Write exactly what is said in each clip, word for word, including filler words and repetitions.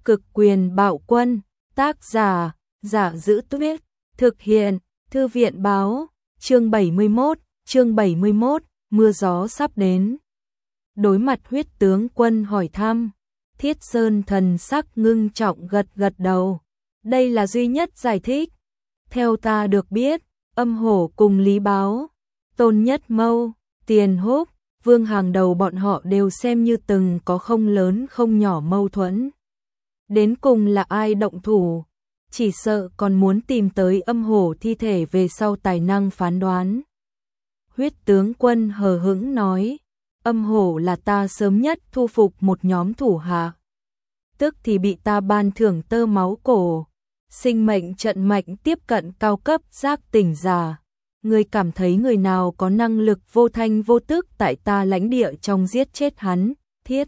Cực quyền bạo quân, tác giả, Giả Dữ Tuyết, thực hiện, Thư viện báo, chương bảy mươi mốt, chương bảy mươi mốt, mưa gió sắp đến. Đối mặt Huyết tướng quân hỏi thăm, Thiết Sơn thần sắc ngưng trọng gật gật đầu. Đây là duy nhất giải thích. Theo ta được biết, Âm Hổ cùng Lý Báo, Tôn Nhất Mâu, Tiền Húc, Vương Hàng Đầu bọn họ đều xem như từng có không lớn không nhỏ mâu thuẫn. Đến cùng là ai động thủ, chỉ sợ còn muốn tìm tới Âm Hổ thi thể về sau tài năng phán đoán. Huyết tướng quân hờ hững nói, Âm Hổ là ta sớm nhất thu phục một nhóm thủ hạ. Tức thì bị ta ban thưởng tơ máu cổ, sinh mệnh trận mệnh tiếp cận cao cấp giác tỉnh giả. Người cảm thấy người nào có năng lực vô thanh vô tức tại ta lãnh địa trong giết chết hắn? Thiết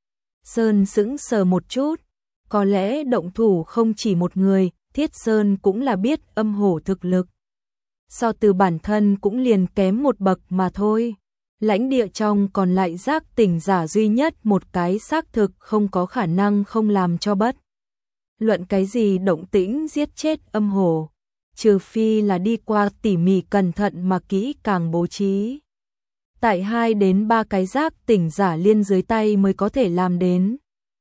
Sơn sững sờ một chút, có lẽ động thủ không chỉ một người, Thiết Sơn cũng là biết Âm Hổ thực lực. So từ bản thân cũng liền kém một bậc mà thôi. Lãnh địa trong còn lại giác tỉnh giả duy nhất một cái xác thực không có khả năng không làm cho bất luận cái gì động tĩnh giết chết Âm Hổ, trừ phi là đi qua tỉ mỉ cẩn thận mà kỹ càng bố trí. Tại hai đến ba cái giác tỉnh giả liên dưới tay mới có thể làm đến.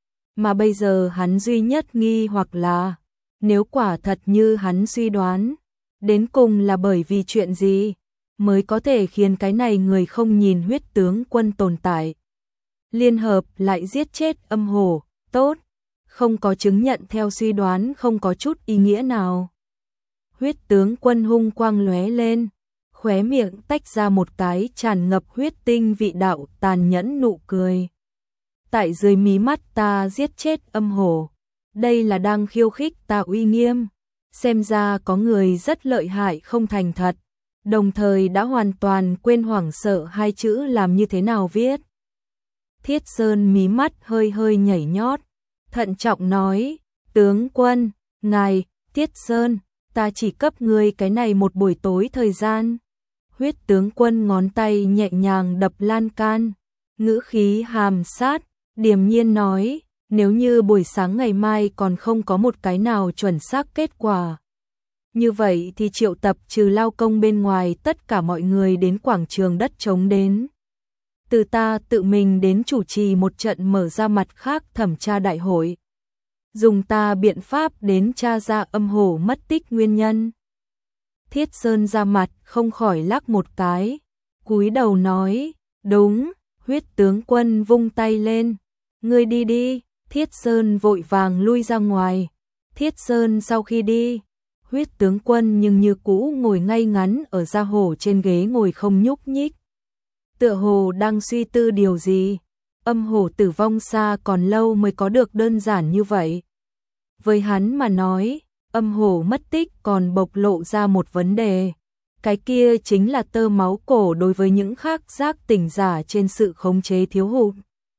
Mà bây giờ hắn duy nhất nghi hoặc là, nếu quả thật như hắn suy đoán, đến cùng là bởi vì chuyện gì mới có thể khiến cái này người không nhìn huyết tướng quân tồn tại. Liên hợp lại giết chết Âm Hổ, tốt, không có chứng nhận theo suy đoán không có chút ý nghĩa nào. Huyết tướng quân hung quang lóe lên, khóe miệng tách ra một cái tràn ngập huyết tinh vị đạo tàn nhẫn nụ cười. Tại dưới mí mắt ta giết chết Âm Hổ, đây là đang khiêu khích ta uy nghiêm. Xem ra có người rất lợi hại không thành thật, đồng thời đã hoàn toàn quên hoảng sợ hai chữ làm như thế nào viết. Thiết Sơn mí mắt hơi hơi nhảy nhót, thận trọng nói, tướng quân, ngài, Thiết Sơn, ta chỉ cấp ngươi cái này một buổi tối thời gian. Huyết tướng quân ngón tay nhẹ nhàng đập lan can, ngữ khí hàm sát, điềm nhiên nói, nếu như buổi sáng ngày mai còn không có một cái nào chuẩn xác kết quả, như vậy thì triệu tập trừ lao công bên ngoài tất cả mọi người đến quảng trường đất trống đến. Từ ta tự mình đến chủ trì một trận mở ra mặt khác thẩm tra đại hội. Dùng ta biện pháp đến tra ra Âm Hổ mất tích nguyên nhân. Thiết Sơn ra mặt không khỏi lắc một cái, cúi đầu nói, đúng. Huyết tướng quân vung tay lên, ngươi đi đi. Thiết Sơn vội vàng lui ra ngoài. Thiết Sơn sau khi đi, huyết tướng quân nhưng như cũ ngồi ngay ngắn ở gia hổ trên ghế ngồi không nhúc nhích. Tựa hồ đang suy tư điều gì. Âm Hổ tử vong xa còn lâu mới có được đơn giản như vậy. Với hắn mà nói, Âm Hổ mất tích còn bộc lộ ra một vấn đề. Cái kia chính là tơ máu cổ đối với những khác giác tỉnh giả trên sự khống chế thiếu hụt.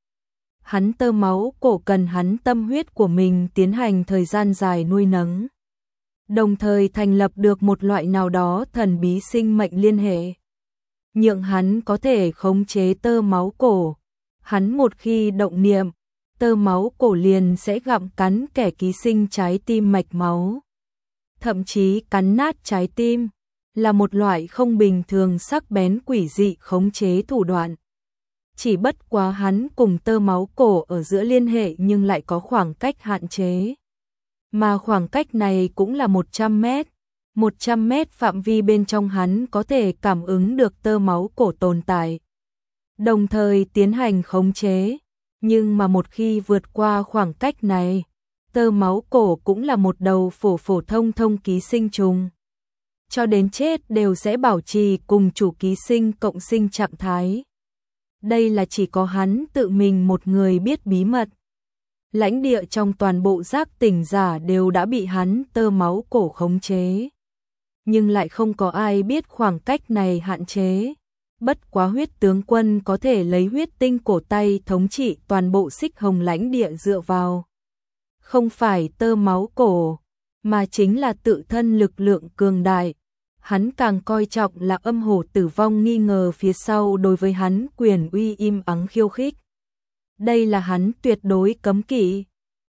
Hắn tơ máu cổ cần hắn tâm huyết của mình tiến hành thời gian dài nuôi nấng, đồng thời thành lập được một loại nào đó thần bí sinh mệnh liên hệ, nhượng hắn có thể khống chế tơ máu cổ. Hắn một khi động niệm, tơ máu cổ liền sẽ gặm cắn kẻ ký sinh trái tim mạch máu, thậm chí cắn nát trái tim, là một loại không bình thường sắc bén quỷ dị khống chế thủ đoạn. Chỉ bất quá hắn cùng tơ máu cổ ở giữa liên hệ nhưng lại có khoảng cách hạn chế. Mà khoảng cách này cũng là một trăm mét. một trăm mét phạm vi bên trong hắn có thể cảm ứng được tơ máu cổ tồn tại, đồng thời tiến hành khống chế. Nhưng mà một khi vượt qua khoảng cách này, tơ máu cổ cũng là một đầu phổ phổ thông thông ký sinh trùng. Cho đến chết đều sẽ bảo trì cùng chủ ký sinh cộng sinh trạng thái. Đây là chỉ có hắn tự mình một người biết bí mật. Lãnh địa trong toàn bộ giác tỉnh giả đều đã bị hắn tơ máu cổ khống chế. Nhưng lại không có ai biết khoảng cách này hạn chế. Bất quá huyết tướng quân có thể lấy huyết tinh cổ tay thống trị toàn bộ Xích Hồng lãnh địa dựa vào. Không phải tơ máu cổ, mà chính là tự thân lực lượng cường đại. Hắn càng coi trọng là Âm Hổ tử vong nghi ngờ phía sau đối với hắn quyền uy im ắng khiêu khích. Đây là hắn tuyệt đối cấm kỵ.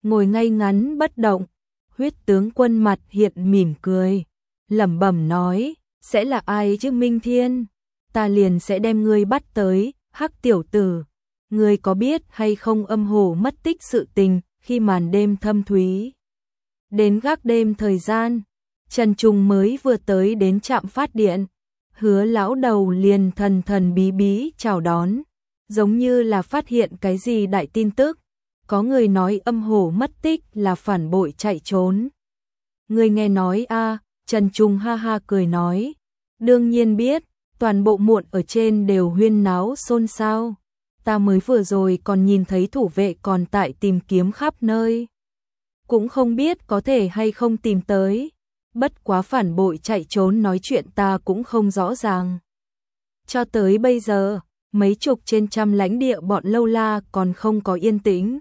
ngồi ngay ngắn bất động. Huyết tướng quân mặt hiện mỉm cười, lẩm bẩm nói, sẽ là ai chứ Minh Thiên, ta liền sẽ đem ngươi bắt tới. Hắc tiểu tử, ngươi có biết hay không âm hổ mất tích sự tình khi màn đêm thâm thúy. Đến gác đêm thời gian, Trần Trùng mới vừa tới đến trạm phát điện, Hứa lão đầu liền thần thần bí bí chào đón, giống như là phát hiện cái gì đại tin tức. Có người nói âm hổ mất tích là phản bội chạy trốn. Người nghe nói a? À, Trần Trùng ha ha cười nói, đương nhiên biết, toàn bộ muộn ở trên đều huyên náo xôn xao. Ta mới vừa rồi còn nhìn thấy thủ vệ còn tại tìm kiếm khắp nơi. Cũng không biết có thể hay không tìm tới. Bất quá phản bội chạy trốn nói chuyện ta cũng không rõ ràng. Cho tới bây giờ, mấy chục trên trăm lãnh địa bọn lâu la còn không có yên tĩnh.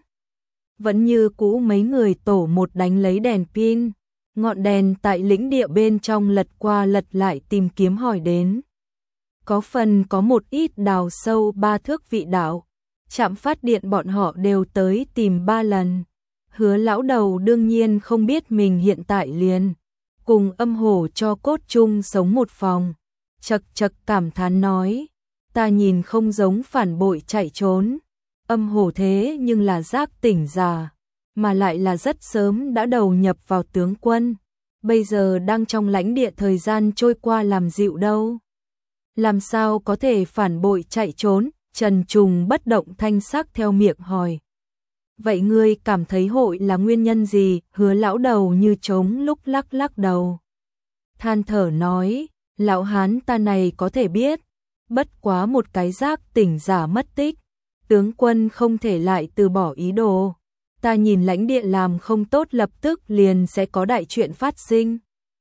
Vẫn như cũ mấy người tổ một đánh lấy đèn pin, ngọn đèn tại lĩnh địa bên trong lật qua lật lại tìm kiếm hỏi đến. Có phần có một ít đào sâu ba thước vị đạo, trạm phát điện bọn họ đều tới tìm ba lần. Hứa lão đầu đương nhiên không biết mình hiện tại liền cùng âm hổ cho cốt chung sống một phòng, chật chật cảm thán nói, ta nhìn không giống phản bội chạy trốn, âm hổ thế nhưng là giác tỉnh già, mà lại là rất sớm đã đầu nhập vào tướng quân, bây giờ đang trong lãnh địa thời gian trôi qua làm dịu đâu. Làm sao có thể phản bội chạy trốn? Trần Trùng bất động thanh sắc theo miệng hỏi. Vậy ngươi cảm thấy hội là nguyên nhân gì? Hứa lão đầu như trống lúc lắc lắc đầu. Than thở nói, lão hán ta này có thể biết, bất quá một cái giác tỉnh giả mất tích, tướng quân không thể lại từ bỏ ý đồ. Ta nhìn lãnh địa làm không tốt lập tức liền sẽ có đại chuyện phát sinh.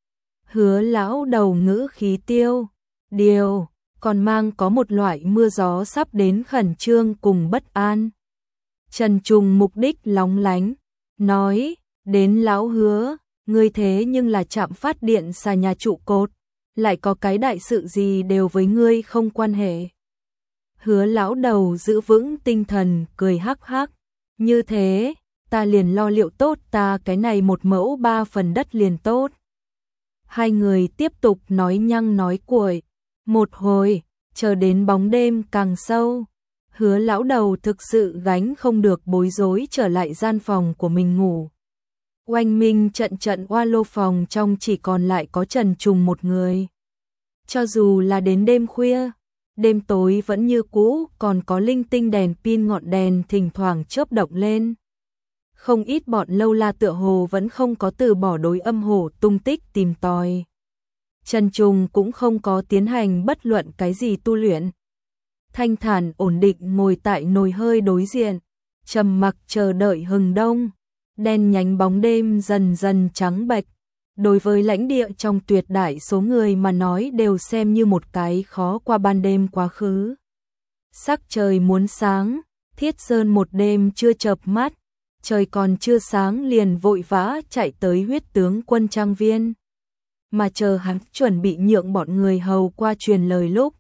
Hứa lão đầu ngữ khí tiêu, điều, còn mang có một loại mưa gió sắp đến khẩn trương cùng bất an. Trần Trùng mục đích lóng lánh, nói, đến lão Hứa, ngươi thế nhưng là trạm phát điện xà nhà trụ cột, lại có cái đại sự gì đều với ngươi không quan hệ. Hứa lão đầu giữ vững tinh thần, cười hắc hắc, như thế, ta liền lo liệu tốt ta cái này một mẫu ba phần đất liền tốt. Hai người tiếp tục nói nhăng nói cuội, một hồi, chờ đến bóng đêm càng sâu. Hứa lão đầu thực sự gánh không được bối rối trở lại gian phòng của mình ngủ. Oanh minh trận trận oa lô phòng trong chỉ còn lại có Trần Trùng một người. Cho dù là đến đêm khuya, đêm tối vẫn như cũ còn có linh tinh đèn pin ngọn đèn thỉnh thoảng chớp động lên. Không ít bọn lâu la tựa hồ vẫn không có từ bỏ đối âm hổ tung tích tìm tòi. Trần Trùng cũng không có tiến hành bất luận cái gì tu luyện. Thanh thản ổn định ngồi tại nồi hơi đối diện, trầm mặc chờ đợi hừng đông, đen nhánh bóng đêm dần dần trắng bệch. Đối với lãnh địa trong tuyệt đại số người mà nói đều xem như một cái khó qua ban đêm quá khứ. Sắc trời muốn sáng, Thiết Sơn một đêm chưa chợp mắt, trời còn chưa sáng liền vội vã chạy tới huyết tướng quân trang viên. Mà chờ hắn chuẩn bị nhượng bọn người hầu qua truyền lời lúc,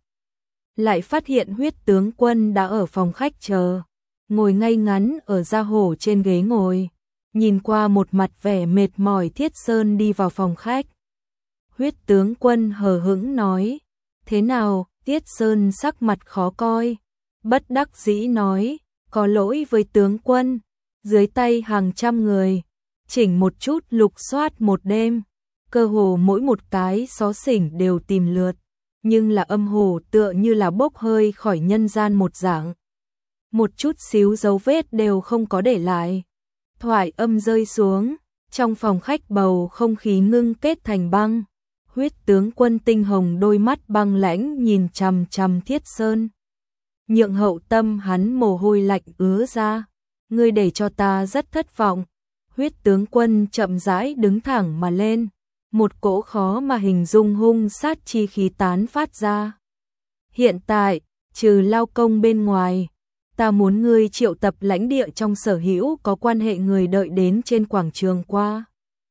lại phát hiện huyết tướng quân đã ở phòng khách chờ, ngồi ngay ngắn ở gia hổ trên ghế ngồi, nhìn qua một mặt vẻ mệt mỏi Thiết Sơn đi vào phòng khách. Huyết tướng quân hờ hững nói, thế nào? Thiết Sơn sắc mặt khó coi, bất đắc dĩ nói, có lỗi với tướng quân, dưới tay hàng trăm người, chỉnh một chút lục soát một đêm, cơ hồ mỗi một cái xó xỉnh đều tìm lượt, nhưng là âm hồ tựa như là bốc hơi khỏi nhân gian một dạng. Một chút xíu dấu vết đều không có để lại. Thoại âm rơi xuống, trong phòng khách bầu không khí ngưng kết thành băng. Huyết tướng quân tinh hồng đôi mắt băng lãnh nhìn chằm chằm Thiết Sơn. Nhượng hậu tâm hắn mồ hôi lạnh ứa ra. Ngươi để cho ta rất thất vọng. Huyết tướng quân chậm rãi đứng thẳng mà lên. Một cỗ khó mà hình dung hung sát chi khí tán phát ra. Hiện tại, trừ lao công bên ngoài, ta muốn ngươi triệu tập lãnh địa trong sở hữu có quan hệ người đợi đến trên quảng trường qua.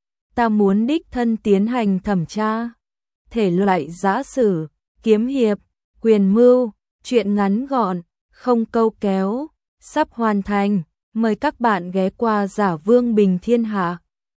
Ta muốn đích thân tiến hành thẩm tra. Thể loại giã sử, kiếm hiệp, quyền mưu, chuyện ngắn gọn, không câu kéo, sắp hoàn thành. Mời các bạn ghé qua Giả Vương Bình Thiên Hạ.